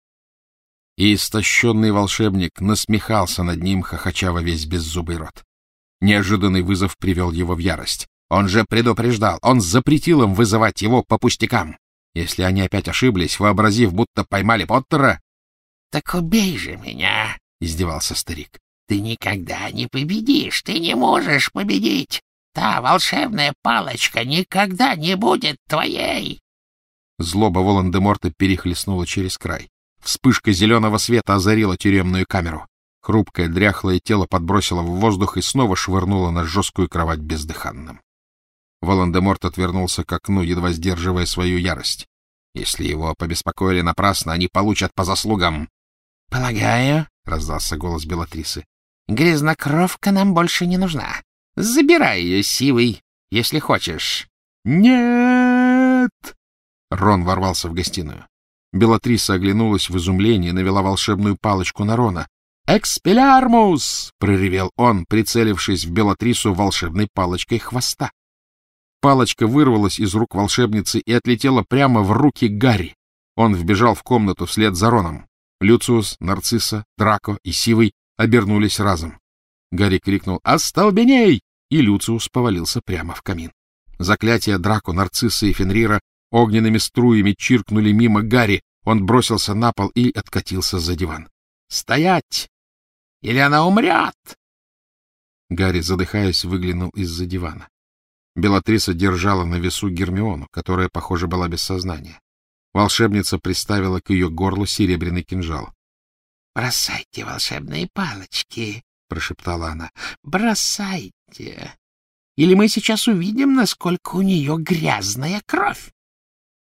И истощенный волшебник насмехался над ним, хохоча во весь беззубый рот. Неожиданный вызов привел его в ярость. Он же предупреждал, он запретил им вызывать его по пустякам. Если они опять ошиблись, вообразив, будто поймали Поттера... — Так убей же меня, — издевался старик. — Ты никогда не победишь, ты не можешь победить. Та волшебная палочка никогда не будет твоей. Злоба Волан-де-Морта перехлестнула через край. Вспышка зеленого света озарила тюремную камеру. Хрупкое, дряхлое тело подбросило в воздух и снова швырнуло на жесткую кровать бездыханным. Волан-де-Морт отвернулся к окну, едва сдерживая свою ярость. Если его побеспокоили напрасно, они получат по заслугам. — Полагаю, — раздался голос Белатрисы, — грязнокровка нам больше не нужна. Забирай ее силой, если хочешь. — Нет! Рон ворвался в гостиную. Белатриса оглянулась в изумлении и навела волшебную палочку на Рона. «Экспеллярмус!» — проревел он, прицелившись в Белатрису волшебной палочкой хвоста. Палочка вырвалась из рук волшебницы и отлетела прямо в руки Гарри. Он вбежал в комнату вслед за Роном. Люциус, Нарцисса, Драко и Сивый обернулись разом. Гарри крикнул «Остолбеней!» и Люциус повалился прямо в камин. Заклятия Драко, Нарцисса и Фенрира огненными струями чиркнули мимо Гарри. Он бросился на пол и откатился за диван. «Стоять! Или она умрет!» Гарри, задыхаясь, выглянул из-за дивана. Белатриса держала на весу Гермиону, которая, похоже, была без сознания. Волшебница приставила к ее горлу серебряный кинжал. — Бросайте волшебные палочки, — прошептала она. — Бросайте. Или мы сейчас увидим, насколько у нее грязная кровь.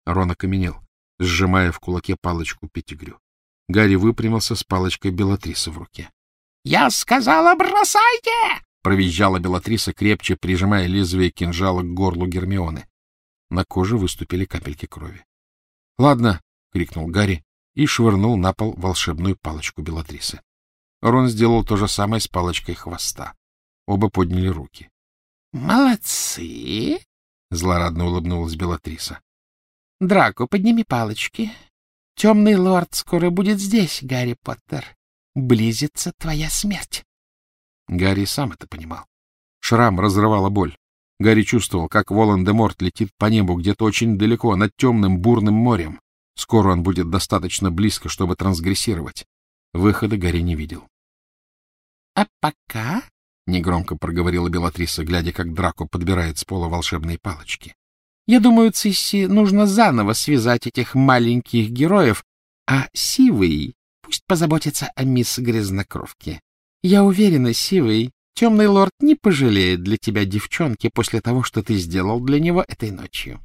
Рон окаменел, сжимая в кулаке палочку Петтигрю. Гарри выпрямился с палочкой Белатрисы в руке. — Я сказала, бросайте! — провизжала Белатриса, крепче прижимая лезвие кинжала к горлу Гермионы. На коже выступили капельки крови. — Ладно, — крикнул Гарри и швырнул на пол волшебную палочку Белатрисы. Рон сделал то же самое с палочкой хвоста. Оба подняли руки. — Молодцы! — злорадно улыбнулась Белатриса. — Драко, подними палочки. Темный лорд скоро будет здесь, Гарри Поттер. Близится твоя смерть. Гарри сам это понимал. Шрам разрывала боль. Гарри чувствовал, как Волан-де-Морт летит по небу где-то очень далеко, над темным бурным морем. Скоро он будет достаточно близко, чтобы трансгрессировать. Выхода Гарри не видел. — А пока, — негромко проговорила Белатриса, глядя, как Драко подбирает с пола волшебные палочки, — я думаю, Цисси, нужно заново связать этих маленьких героев, а Сивый пусть позаботится о мисс Грязнокровке. Я уверена, Сивый, темный лорд не пожалеет для тебя девчонки после того, что ты сделал для него этой ночью.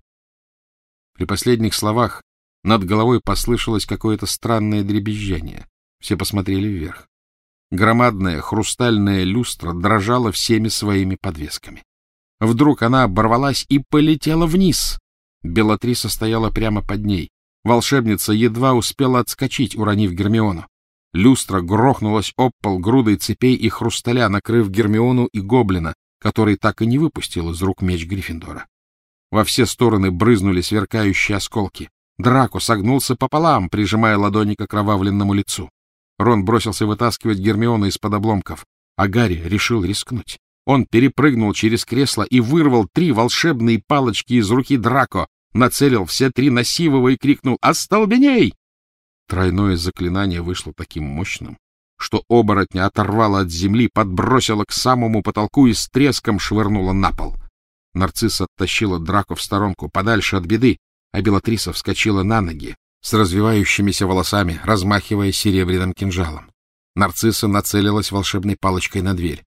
При последних словах над головой послышалось какое-то странное дребезжание. Все посмотрели вверх. Громадная хрустальная люстра дрожала всеми своими подвесками. Вдруг она оборвалась и полетела вниз. Белатриса стояла прямо под ней. Волшебница едва успела отскочить, уронив Гермиону. Люстра грохнулась об пол грудой цепей и хрусталя, накрыв Гермиону и гоблина, который так и не выпустил из рук меч Гриффиндора. Во все стороны брызнули сверкающие осколки. Драко согнулся пополам, прижимая ладони к окровавленному лицу. Рон бросился вытаскивать Гермиону из-под обломков, а Гарри решил рискнуть. Он перепрыгнул через кресло и вырвал три волшебные палочки из руки Драко, нацелил все три на Сивого и крикнул «Остолбеней!». Тройное заклинание вышло таким мощным, что оборотня оторвало от земли, подбросило к самому потолку и с треском швырнуло на пол. Нарцисса оттащила Драко в сторонку, подальше от беды, а Белатриса вскочила на ноги, с развивающимися волосами, размахивая серебряным кинжалом. Нарцисса нацелилась волшебной палочкой на дверь.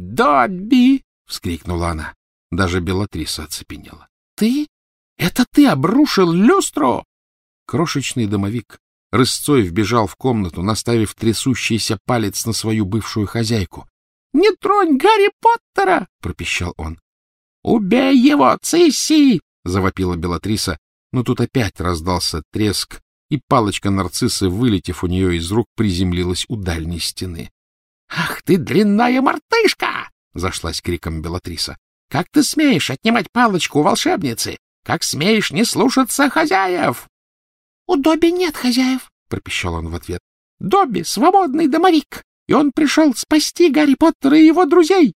«Добби!» — вскрикнула она. Даже Белатриса оцепенела. «Ты? Это ты обрушил люстру?» Крошечный домовик рысцой вбежал в комнату, наставив трясущийся палец на свою бывшую хозяйку. «Не тронь Гарри Поттера!» — пропищал он. «Убей его, Цисси!» — завопила Белатриса, но тут опять раздался треск, и палочка нарциссы, вылетев у нее из рук, приземлилась у дальней стены. — Ах ты, дрянная мартышка! — зашлась криком Белатриса. — Как ты смеешь отнимать палочку у волшебницы? Как смеешь не слушаться хозяев? — У Добби нет хозяев, — пропищал он в ответ. — Добби — свободный домовик, и он пришел спасти Гарри Поттера и его друзей.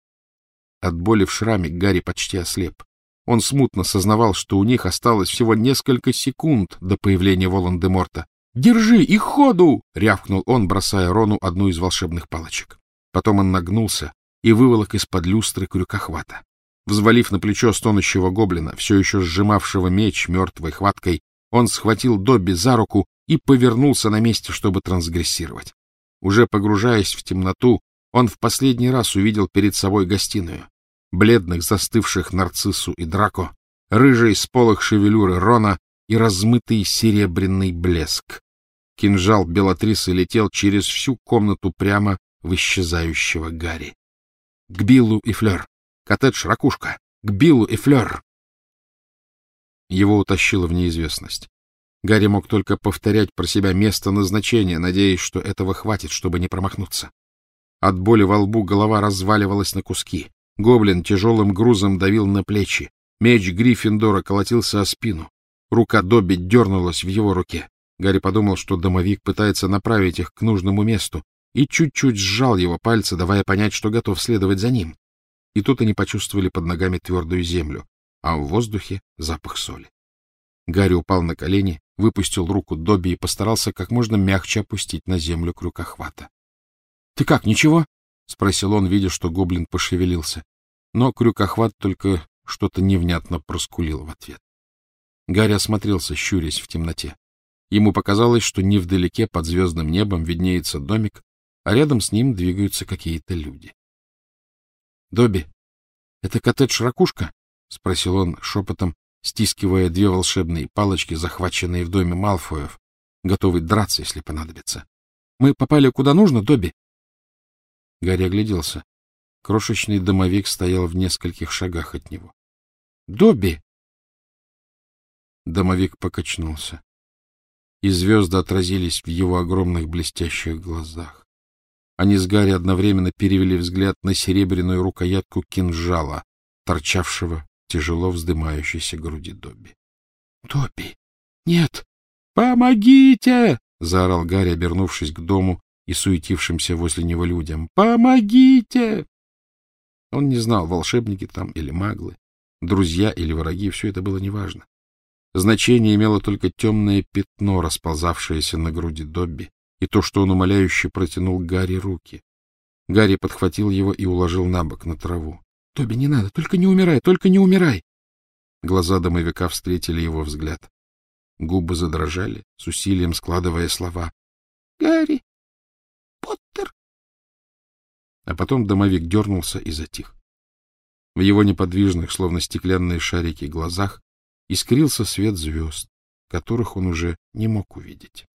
От боли в шраме Гарри почти ослеп. Он смутно сознавал, что у них осталось всего несколько секунд до появления Волан-де-Морта. «Держи и ходу!» — рявкнул он, бросая Рону одну из волшебных палочек. Потом он нагнулся и выволок из-под люстры крюкохвата. Взвалив на плечо стонущего гоблина, все еще сжимавшего меч мертвой хваткой, он схватил Добби за руку и повернулся на месте, чтобы трансгрессировать. Уже погружаясь в темноту, он в последний раз увидел перед собой гостиную. Бледных, застывших Нарциссу и Драко, рыжий сполох шевелюры Рона и размытый серебряный блеск. Кинжал Белатрисы летел через всю комнату прямо в исчезающего Гарри. К Биллу и Флёр! Коттедж Ракушка! К Биллу и Флёр! Его утащило в неизвестность. Гарри мог только повторять про себя место назначения, надеясь, что этого хватит, чтобы не промахнуться. От боли во лбу голова разваливалась на куски. Гоблин тяжелым грузом давил на плечи. Меч Гриффиндора колотился о спину. Рука Добби дернулась в его руке. Гарри подумал, что домовик пытается направить их к нужному месту, и чуть-чуть сжал его пальцы, давая понять, что готов следовать за ним. И тут они почувствовали под ногами твердую землю, а в воздухе запах соли. Гарри упал на колени, выпустил руку Добби и постарался как можно мягче опустить на землю крюкохвата. — Ты как, ничего? — спросил он, видя, что гоблин пошевелился. Но крюкохват только что-то невнятно проскулил в ответ. Гарри осмотрелся, щурясь в темноте. Ему показалось, что невдалеке под звездным небом виднеется домик, а рядом с ним двигаются какие-то люди. — Добби, это коттедж Ракушка? — спросил он шепотом, стискивая две волшебные палочки, захваченные в доме Малфоев, готовый драться, если понадобится. — Мы попали куда нужно, Добби? Гарри огляделся. Крошечный домовик стоял в нескольких шагах от него. — Добби! Домовик покачнулся, и звезды отразились в его огромных блестящих глазах. Они с Гарри одновременно перевели взгляд на серебряную рукоятку кинжала, торчавшего в тяжело вздымающейся груди Добби. — Добби! Нет! Помогите! — заорал Гарри, обернувшись к дому и суетившимся возле него людям. — Помогите! Он не знал, волшебники там или маглы, друзья или враги, все это было неважно. Значение имело только темное пятно, расползавшееся на груди Добби, и то, что он умоляюще протянул Гарри руки. Гарри подхватил его и уложил на бок, на траву. — Добби, не надо, только не умирай, только не умирай! Глаза домовика встретили его взгляд. Губы задрожали, с усилием складывая слова. — Гарри! Поттер! А потом домовик дернулся и затих. В его неподвижных, словно стеклянные шарики, глазах искрился свет звезд, которых он уже не мог увидеть.